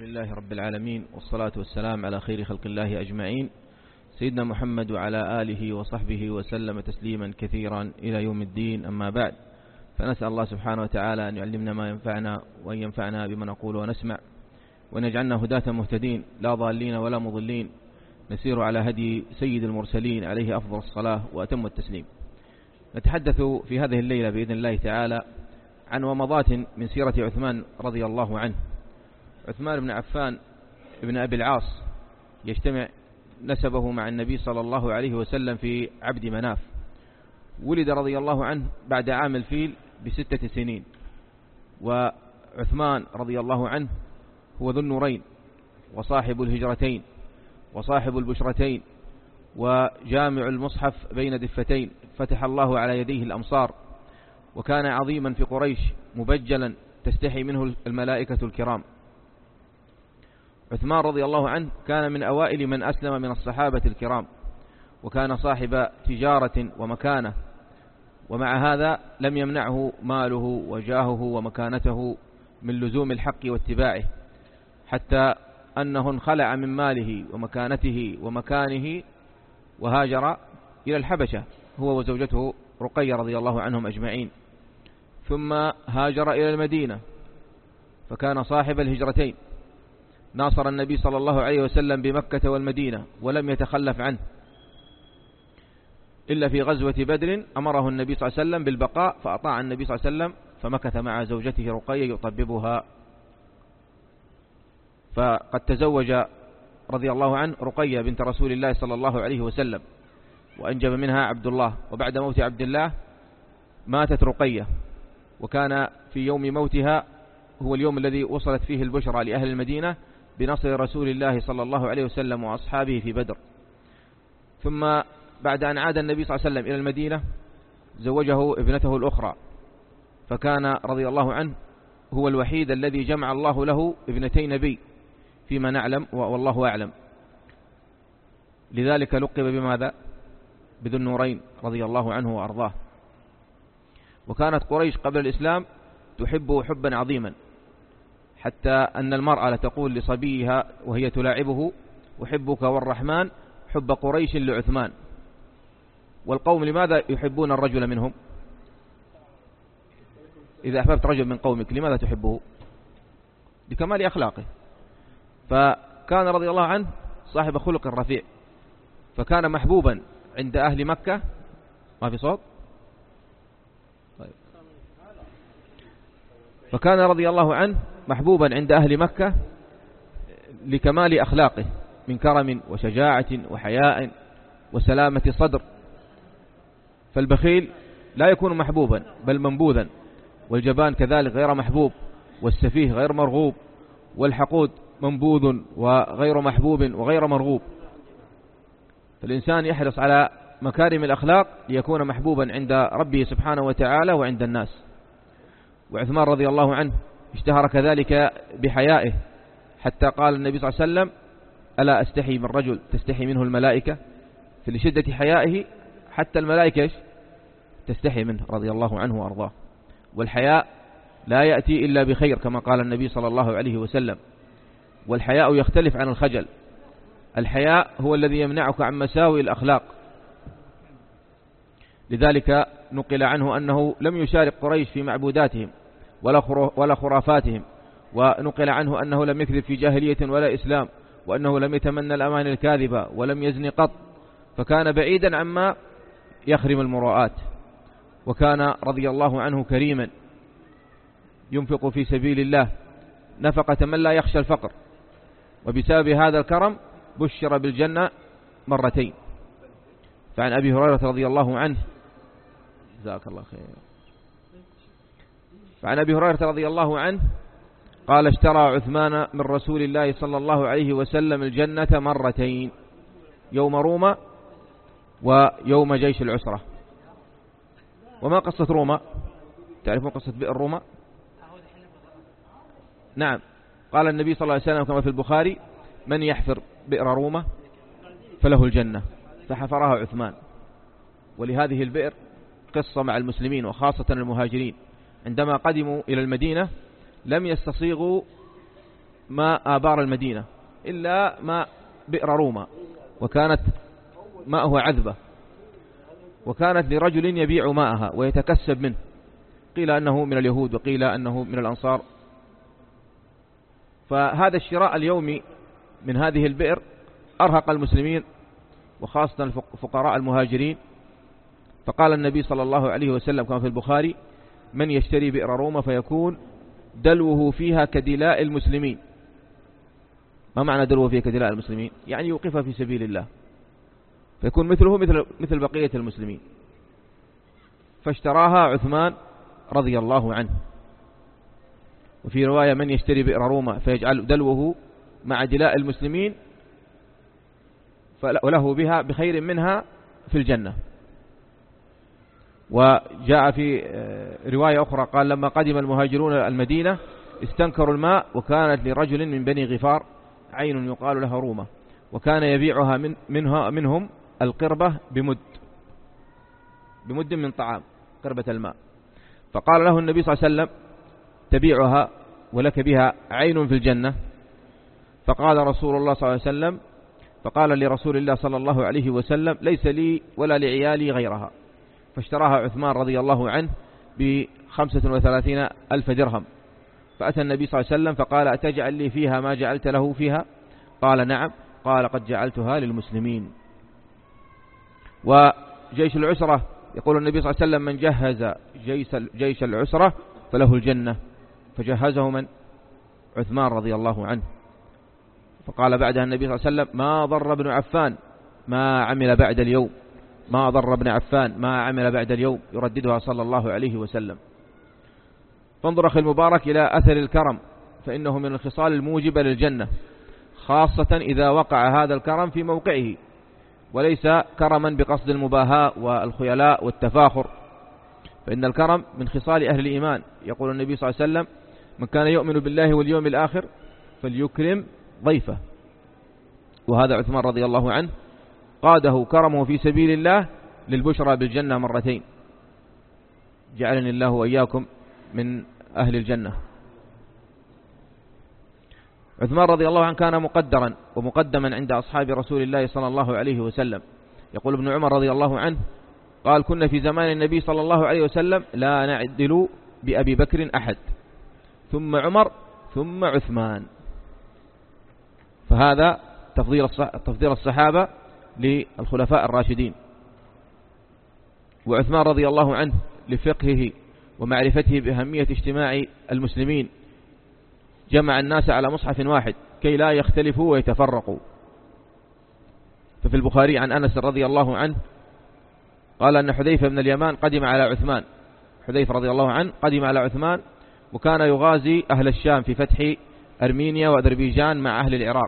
لله رب العالمين، والصلاة والسلام على خير خلق الله أجمعين، سيدنا محمد وعلى آله وصحبه وسلم تسليما كثيرا إلى يوم الدين. أما بعد، فنسأل الله سبحانه وتعالى أن يعلمنا ما ينفعنا، وأن ينفعنا بما نقول ونسمع، وأن يجعلنا هداة مهتدين لا ضالين ولا مضلين، نسير على هدي سيد المرسلين عليه أفضل الصلاة وأتم التسليم. نتحدث في هذه الليلة بإذن الله تعالى عن ومضات من سيرة عثمان رضي الله عنه. عثمان بن عفان ابن أبي العاص يجتمع نسبه مع النبي صلى الله عليه وسلم في عبد مناف. ولد رضي الله عنه بعد عام الفيل ب6 سنين، وعثمان رضي الله عنه هو ذو النورين وصاحب الهجرتين وصاحب البشرتين وجامع المصحف بين دفتين، فتح الله على يديه الأمصار، وكان عظيما في قريش مبجلا تستحي منه الملائكة الكرام. عثمان رضي الله عنه كان من أوائل من أسلم من الصحابة الكرام، وكان صاحب تجارة ومكانة، ومع هذا لم يمنعه ماله وجاهه ومكانته من لزوم الحق واتباعه، حتى أنه انخلع من ماله ومكانته ومكانه وهاجر إلى الحبشة هو وزوجته رقية رضي الله عنهم أجمعين، ثم هاجر إلى المدينة فكان صاحب الهجرتين. ناصر النبي صلى الله عليه وسلم بمكة والمدينة ولم يتخلف عنه، إلا في غزوة بدر أمره النبي صلى الله عليه وسلم بالبقاء، فأطاع النبي صلى الله عليه وسلم فمكث مع زوجته رقية يطببها. فقد تزوج رضي الله عنه رقية بنت رسول الله صلى الله عليه وسلم، وأنجب منها عبد الله. وبعد موت عبد الله ماتت رقية، وكان في يوم موتها هو اليوم الذي وصلت فيه البشرى لأهل المدينة بنصر رسول الله صلى الله عليه وسلم وأصحابه في بدر. ثم بعد أن عاد النبي صلى الله عليه وسلم إلى المدينة زوجه ابنته الأخرى، فكان رضي الله عنه هو الوحيد الذي جمع الله له ابنتي نبي فيما نعلم والله أعلم، لذلك لقب بماذا؟ بذو النورين رضي الله عنه وأرضاه. وكانت قريش قبل الإسلام تحبه حبا عظيما، حتى أن المرأة لتقول لصبيها وهي تلاعبه: أحبك والرحمن حب قريش لعثمان. والقوم لماذا يحبون الرجل منهم؟ إذا أحببت رجل من قومك لماذا تحبه؟ لكمال أخلاقه. فكان رضي الله عنه صاحب خلق رفيع، فكان محبوبا عند أهل مكة. ما في صوت؟ طيب. فكان رضي الله عنه محبوبا عند أهل مكة لكمال أخلاقه من كرم وشجاعة وحياء وسلامة صدر. فالبخيل لا يكون محبوبا بل منبوذا، والجبان كذلك غير محبوب، والسفيه غير مرغوب، والحقود منبوذ وغير محبوب وغير مرغوب. فالإنسان يحرص على مكارم الأخلاق ليكون محبوبا عند ربه سبحانه وتعالى وعند الناس. وعثمان رضي الله عنه اشتهر كذلك بحيائه، حتى قال النبي صلى الله عليه وسلم: ألا أستحي من رجل تستحي منه الملائكة؟ فلشدة حيائه حتى الملائكة تستحي منه رضي الله عنه وأرضاه. والحياء لا يأتي إلا بخير كما قال النبي صلى الله عليه وسلم. والحياء يختلف عن الخجل. الحياء هو الذي يمنعك عن مساوئ الأخلاق، لذلك نقل عنه أنه لم يشارك قريش في معبوداتهم ولا خرافاتهم، ونقل عنه أنه لم يكذب في جاهلية ولا إسلام، وأنه لم يتمنى الأمان الكاذبة ولم يزني قط، فكان بعيدا عما يخرم المروءات. وكان رضي الله عنه كريما ينفق في سبيل الله نفقة من لا يخشى الفقر، وبسبب هذا الكرم بشر بالجنة مرتين. فعن أبي هريرة رضي الله عنه، جزاك الله خير، فعن أبي هريرة رضي الله عنه قال: اشترى عثمان من رسول الله صلى الله عليه وسلم الجنة مرتين، يوم روما ويوم جيش العسرة. وما قصة روما؟ تعرفون قصة بئر روما؟ نعم، قال النبي صلى الله عليه وسلم كما في البخاري: من يحفر بئر روما فله الجنة، فحفرها عثمان. ولهذه البئر قصة مع المسلمين وخاصة المهاجرين، عندما قدموا إلى المدينة لم يستصيغوا ماء آبار المدينة إلا ماء بئر روما، وكانت ماءه عذبة، وكانت لرجل يبيع ماءها ويتكسب منه، قيل أنه من اليهود وقيل أنه من الأنصار. فهذا الشراء اليومي من هذه البئر أرهق المسلمين وخاصة الفقراء المهاجرين. فقال النبي صلى الله عليه وسلم كما في البخاري: من يشتري بئر روما فيكون دلوه فيها كدلاء المسلمين. ما معنى دلوه فيها كدلاء المسلمين؟ يعني يوقفها في سبيل الله، فيكون مثله مثل بقية المسلمين. فاشتراها عثمان رضي الله عنه. وفي رواية: من يشتري بئر روما فيجعل دلوه مع دلاء المسلمين وله بها بخير منها في الجنة. وجاء في رواية أخرى قال: لما قدم المهاجرون المدينة استنكروا الماء، وكانت لرجل من بني غفار عين يقال لها رومة، وكان يبيعها منهم القربة بمد من طعام، قربة الماء. فقال له النبي صلى الله عليه وسلم: تبيعها ولك بها عين في الجنة؟ فقال رسول الله صلى الله عليه وسلم: فقال لرسول الله صلى الله عليه وسلم: ليس لي ولا لعيالي غيرها. فاشتراها عثمان رضي الله عنه ب35,000 درهم. فأتى النبي صلى الله عليه وسلم فقال: أتجعل لي فيها ما جعلت له فيها؟ قال: نعم. قال: قد جعلتها للمسلمين. وجيش العسرة يقول النبي صلى الله عليه وسلم: من جهز جيش العسرة فله الجنة. فجهزه من؟ عثمان رضي الله عنه. فقال بعدها النبي صلى الله عليه وسلم: ما ضر ابن عفان ما عمل بعد اليوم، ما ضر ابن عفان ما عمل بعد اليوم، يرددها صلى الله عليه وسلم. فانظر أخي المبارك إلى أثر الكرم، فإنه من الخصال الموجبة للجنة، خاصة إذا وقع هذا الكرم في موقعه، وليس كرما بقصد المباهاة والخيلاء والتفاخر، فإن الكرم من خصال أهل الإيمان. يقول النبي صلى الله عليه وسلم: من كان يؤمن بالله واليوم الآخر فليكرم ضيفه. وهذا عثمان رضي الله عنه قاده كرمه في سبيل الله للبشرى بالجنة مرتين. جعلني الله وإياكم من أهل الجنة. عثمان رضي الله عنه كان مقدرا ومقدما عند أصحاب رسول الله صلى الله عليه وسلم. يقول ابن عمر رضي الله عنه قال: كنا في زمان النبي صلى الله عليه وسلم لا نعدل بأبي بكر أحد، ثم عمر ثم عثمان. فهذا تفضيل الصحابة للخلفاء الراشدين. وعثمان رضي الله عنه لفقهه ومعرفته بأهمية اجتماع المسلمين جمع الناس على مصحف واحد كي لا يختلفوا ويتفرقوا. ففي البخاري عن أنس رضي الله عنه قال أن حذيفة بن اليمان قدم على عثمان. حذيفة رضي الله عنه قدم على عثمان، وكان يغازي أهل الشام في فتح أرمينيا وأذربيجان مع أهل العراق.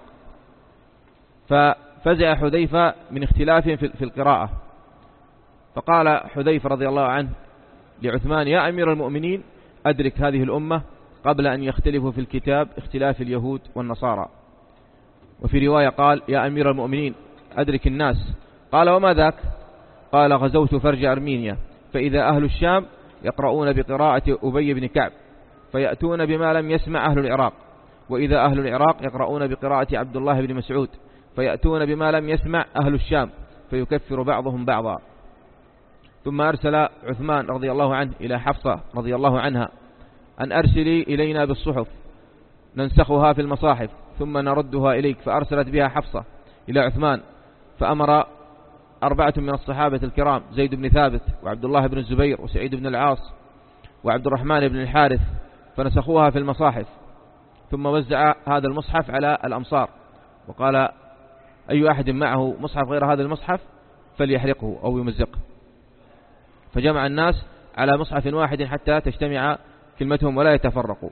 ففزع حذيفة من اختلاف في القراءة، فقال حذيفة رضي الله عنه لعثمان: يا أمير المؤمنين، أدرك هذه الأمة قبل أن يختلفوا في الكتاب اختلاف اليهود والنصارى. وفي رواية قال: يا أمير المؤمنين، أدرك الناس. قال: وما ذاك؟ قال: غزوت فرج أرمينيا، فإذا أهل الشام يقرؤون بقراءة أبي بن كعب فيأتون بما لم يسمع أهل العراق، وإذا أهل العراق يقرؤون بقراءة عبد الله بن مسعود فيأتون بما لم يسمع أهل الشام فيكفر بعضهم بعضا. ثم أرسل عثمان رضي الله عنه إلى حفصة رضي الله عنها أن أرسلي إلينا بالصحف ننسخها في المصاحف ثم نردها إليك. فأرسلت بها حفصة إلى عثمان، فأمر 4 من الصحابة الكرام: زيد بن ثابت وعبد الله بن الزبير وسعيد بن العاص وعبد الرحمن بن الحارث، فنسخوها في المصاحف. ثم وزع هذا المصحف على الأمصار، وقال: أي أحد معه مصحف غير هذا المصحف فليحرقه أو يمزقه. فجمع الناس على مصحف واحد حتى تجتمع كلمتهم ولا يتفرقوا.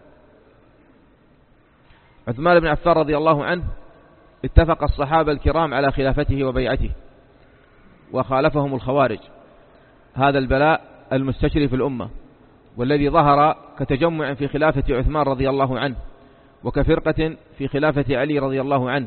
عثمان بن عفان رضي الله عنه اتفق الصحابة الكرام على خلافته وبيعته، وخالفهم الخوارج. هذا البلاء المستشري في الأمة، والذي ظهر كتجمع في خلافة عثمان رضي الله عنه، وكفرقة في خلافة علي رضي الله عنه.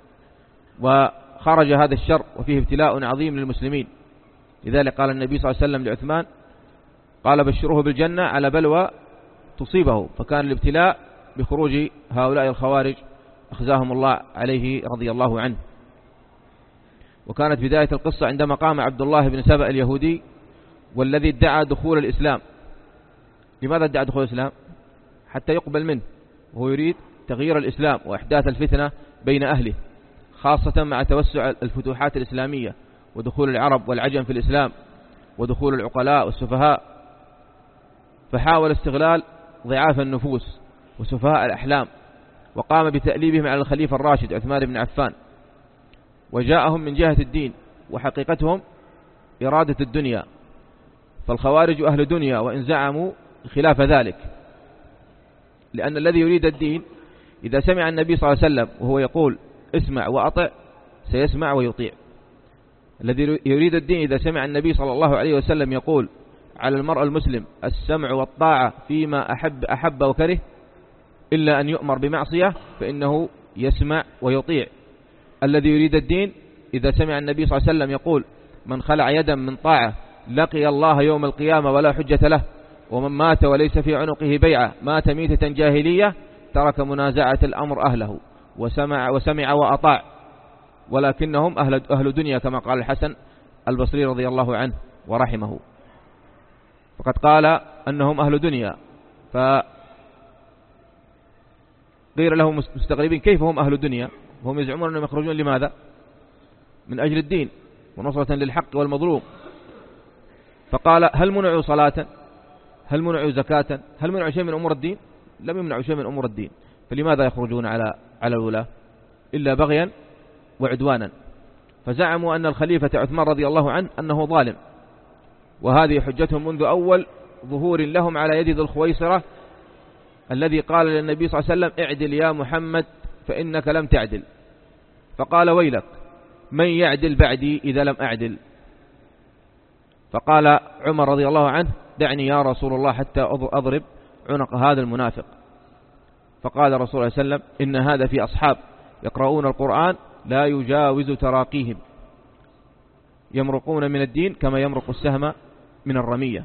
وخرج هذا الشر وفيه ابتلاء عظيم للمسلمين. لذلك قال النبي صلى الله عليه وسلم لعثمان: قال: بشروه بالجنة على بلوى تصيبه. فكان الابتلاء بخروج هؤلاء الخوارج أخزاهم الله عليه رضي الله عنه. وكانت بداية القصة عندما قام عبد الله بن سبأ اليهودي والذي ادعى دخول الإسلام. لماذا ادعى دخول الإسلام؟ حتى يقبل منه، وهو يريد تغيير الإسلام وإحداث الفتنة بين أهله، خاصة مع توسع الفتوحات الإسلامية ودخول العرب والعجم في الإسلام ودخول العقلاء والسفهاء. فحاول استغلال ضعاف النفوس وسفهاء الأحلام، وقام بتأليبهم على الخليفة الراشد عثمان بن عفان، وجاءهم من جهة الدين، وحقيقتهم إرادة الدنيا. فالخوارج أهل دنيا وإن زعموا خلاف ذلك، لأن الذي يريد الدين إذا سمع النبي صلى الله عليه وسلم وهو يقول اسمع وأطع سيسمع ويطيع. الذي يريد الدين إذا سمع النبي صلى الله عليه وسلم يقول على المرء المسلم السمع والطاعة فيما أحب وكره إلا أن يؤمر بمعصية فإنه يسمع ويطيع. الذي يريد الدين إذا سمع النبي صلى الله عليه وسلم يقول من خلع يدا من طاعة لقي الله يوم القيامة ولا حجة له، ومن مات وليس في عنقه بيعة مات ميتة جاهلية، ترك منازعة الأمر أهله وسمع وأطاع، ولكنهم أهل دنيا كما قال الحسن البصري رضي الله عنه ورحمه. فقد قال أنهم أهل دنيا، فقيل لهم مستغربين كيف هم أهل دنيا وهم يزعمون أنهم يخرجون لماذا؟ من أجل الدين ونصرة للحق والمظلوم. فقال هل منعوا صلاة؟ هل منعوا زكاة؟ هل منعوا شيء من أمور الدين؟ لم يمنعوا شيء من أمور الدين، فلماذا يخرجون على الولاة إلا بغيا وعدوانا؟ فزعموا أن الخليفة عثمان رضي الله عنه أنه ظالم، وهذه حجتهم منذ أول ظهور لهم على يد ذي الخويصرة الذي قال للنبي صلى الله عليه وسلم اعدل يا محمد فإنك لم تعدل، فقال ويلك من يعدل بعدي إذا لم أعدل؟ فقال عمر رضي الله عنه دعني يا رسول الله حتى أضرب عنق هذا المنافق. فقال رسول الله صلى الله عليه وسلم إن هذا في أصحاب يقرؤون القرآن لا يجاوز تراقيهم، يمرقون من الدين كما يمرق السهم من الرمية.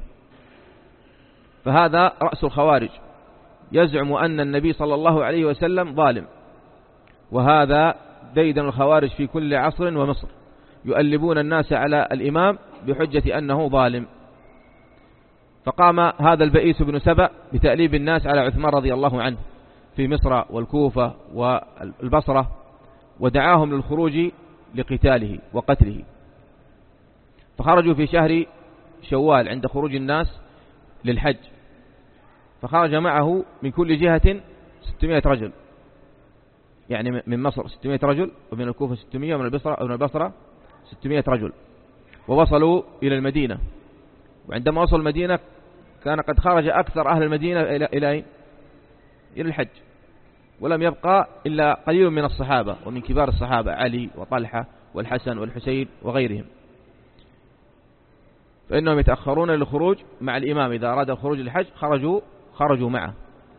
فهذا رأس الخوارج، يزعم أن النبي صلى الله عليه وسلم ظالم، وهذا ديدن الخوارج في كل عصر ومصر، يؤلبون الناس على الإمام بحجة أنه ظالم. فقام هذا البئيس بن سبأ بتأليب الناس على عثمان رضي الله عنه في مصر والكوفة والبصرة، ودعاهم للخروج لقتاله وقتله. فخرجوا في شهر شوال عند خروج الناس للحج، فخرج معه من كل جهة 600 رجل، يعني من مصر 600 رجل، ومن الكوفة 600، ومن البصرة 600 رجل، ووصلوا إلى المدينة. وعندما وصلوا المدينة كان قد خرج أكثر أهل المدينة إلى الحج، ولم يبقى إلا قليل من الصحابة ومن كبار الصحابة علي وطلحة والحسن والحسين وغيرهم، فإنهم يتأخرون للخروج مع الإمام إذا أراد الخروج للحج خرجوا معه.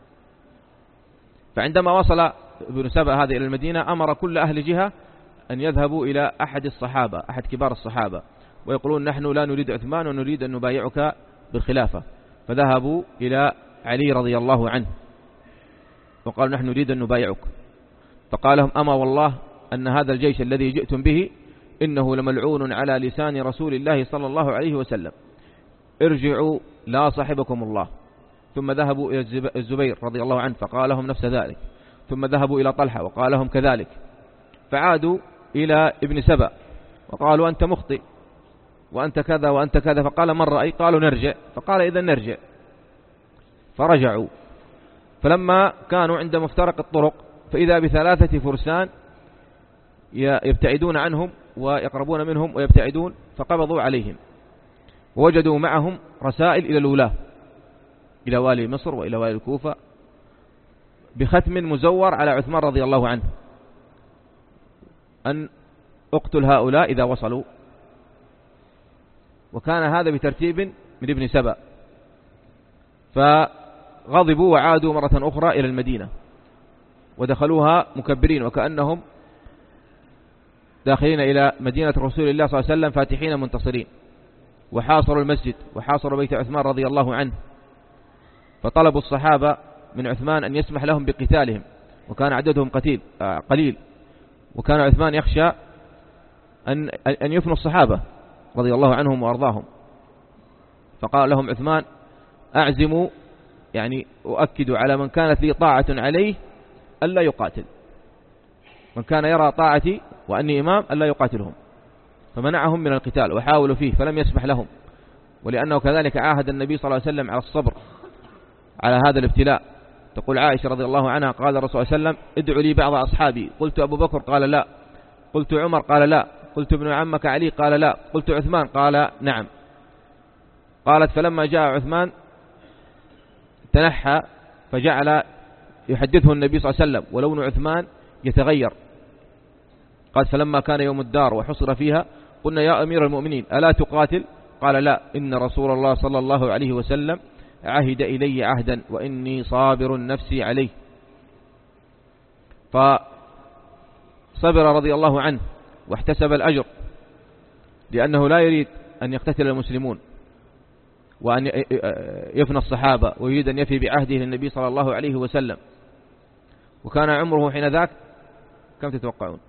فعندما وصل ابن سبأ هذا إلى المدينة أمر كل أهل جهة أن يذهبوا إلى أحد كبار الصحابة ويقولون نحن لا نريد عثمان ونريد أن نبايعك بالخلافة. فذهبوا إلى علي رضي الله عنه وقالوا نحن نريد أن نبايعك. فقال لهم أما والله أن هذا الجيش الذي جئتم به إنه لملعون على لسان رسول الله صلى الله عليه وسلم، ارجعوا لا صاحبكم الله. ثم ذهبوا إلى الزبير رضي الله عنه فقال لهم نفس ذلك، ثم ذهبوا إلى طلحة وقال لهم كذلك، فعادوا إلى ابن سبأ وقالوا أنت مخطئ وأنت كذا وأنت كذا. فقال من رأي؟ قالوا نرجع. فقال إذا نرجع. فرجعوا. فلما كانوا عند مفترق الطرق فإذا ب3 فرسان يبتعدون عنهم ويقربون منهم ويبتعدون، فقبضوا عليهم ووجدوا معهم رسائل إلى الولاة، إلى والي مصر وإلى والي الكوفة، بختم مزور على عثمان رضي الله عنه أن اقتل هؤلاء إذا وصلوا. وكان هذا بترتيب من ابن سبأ. فغضبوا وعادوا مرة أخرى إلى المدينة ودخلوها مكبرين وكأنهم داخلين إلى مدينة رسول الله صلى الله عليه وسلم فاتحين منتصرين، وحاصروا المسجد وحاصروا بيت عثمان رضي الله عنه. فطلبوا الصحابة من عثمان أن يسمح لهم بقتالهم، وكان عددهم قليل، وكان عثمان يخشى أن يفنوا الصحابة رضي الله عنهم وأرضاهم، فقال لهم عثمان: أعزموا، يعني أؤكد على من كانت لي طاعة عليه ألا يقاتل، من كان يرى طاعتي وأني إمام ألا يقاتلهم، فمنعهم من القتال وحاولوا فيه فلم يسمح لهم، ولأنه كذلك عاهد النبي صلى الله عليه وسلم على الصبر على هذا الابتلاء. تقول عائشة رضي الله عنها: قال الرسول صلى الله عليه وسلم: ادعوا لي بعض أصحابي، قلت أبو بكر، قال لا، قلت عمر، قال لا، قلت ابن عمك علي، قال لا، قلت عثمان، قال نعم. قالت: فلما جاء عثمان تنحى فجعل يحدثه النبي صلى الله عليه وسلم ولون عثمان يتغير. قال: فلما كان يوم الدار وحصر فيها قلنا: يا أمير المؤمنين ألا تقاتل؟ قال: لا، إن رسول الله صلى الله عليه وسلم عهد إلي عهدا وإني صابر نفسي عليه. فصبر رضي الله عنه واحتسب الأجر، لأنه لا يريد أن يقتتل المسلمون وأن يفنى الصحابة، ويريد أن يفي بعهده للنبي صلى الله عليه وسلم. وكان عمره حين ذاك كم تتوقعون؟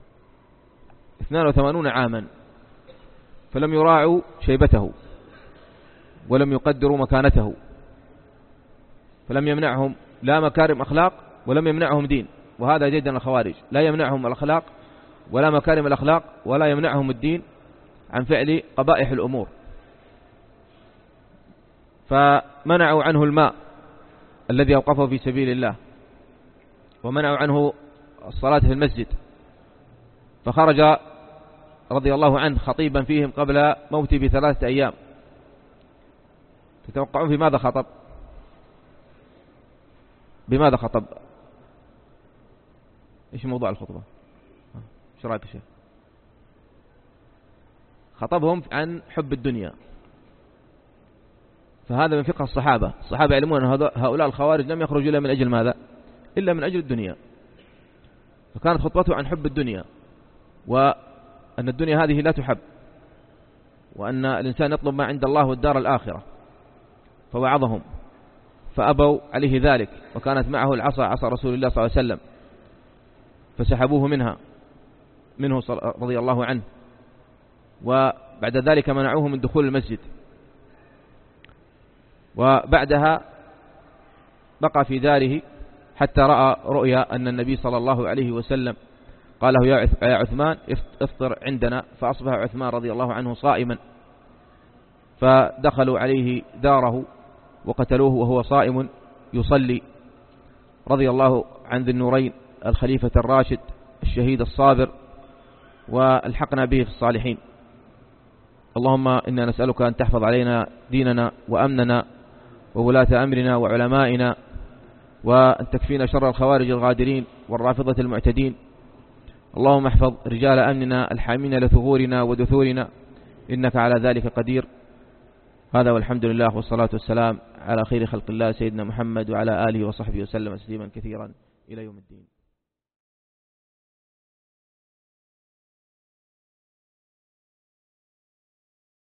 82 عاما، فلم يراعوا شيبته ولم يقدروا مكانته، فلم يمنعهم لا مكارم أخلاق ولم يمنعهم دين. وهذا جدا الخوارج، لا يمنعهم الأخلاق ولا مكارم الأخلاق ولا يمنعهم الدين عن فعل قبائح الأمور. فمنعوا عنه الماء الذي أوقفه في سبيل الله، ومنعوا عنه الصلاة في المسجد، فخرج رضي الله عنه خطيبا فيهم قبل موته ب3 أيام. تتوقعون في ماذا خطب؟ بماذا خطب؟ إيش موضوع الخطبة؟ ايش رأيك يا شيخ؟ خطبهم عن حب الدنيا، فهذا من فقه الصحابة. الصحابة يعلمون أن هؤلاء الخوارج لم يخرجوا إلا من أجل ماذا؟ إلا من أجل الدنيا. فكانت خطبته عن حب الدنيا، وأن الدنيا هذه لا تحب، وأن الإنسان يطلب ما عند الله والدار الآخرة. فوعظهم فأبوا عليه ذلك، وكانت معه العصا، عصا رسول الله صلى الله عليه وسلم، فسحبوه منه رضي الله عنه. وبعد ذلك منعوه من دخول المسجد، وبعدها بقى في داره حتى رأى رؤيا أن النبي صلى الله عليه وسلم قال له: يا عثمان افطر عندنا. فأصبح عثمان رضي الله عنه صائما، فدخلوا عليه داره وقتلوه وهو صائم يصلي، رضي الله عن ذي النورين الخليفة الراشد الشهيد الصابر، والحقنا به في الصالحين. اللهم إنا نسألك أن تحفظ علينا ديننا وأمننا وولاة أمرنا وعلمائنا، وأن تكفينا شر الخوارج الغادرين والرافضة المعتدين. اللهم احفظ رجال أمننا الحامين لثغورنا ودثورنا، إنك على ذلك قدير. هذا والحمد لله، والصلاة والسلام على خير خلق الله سيدنا محمد وعلى آله وصحبه وسلم تسليما كثيرا إلى يوم الدين.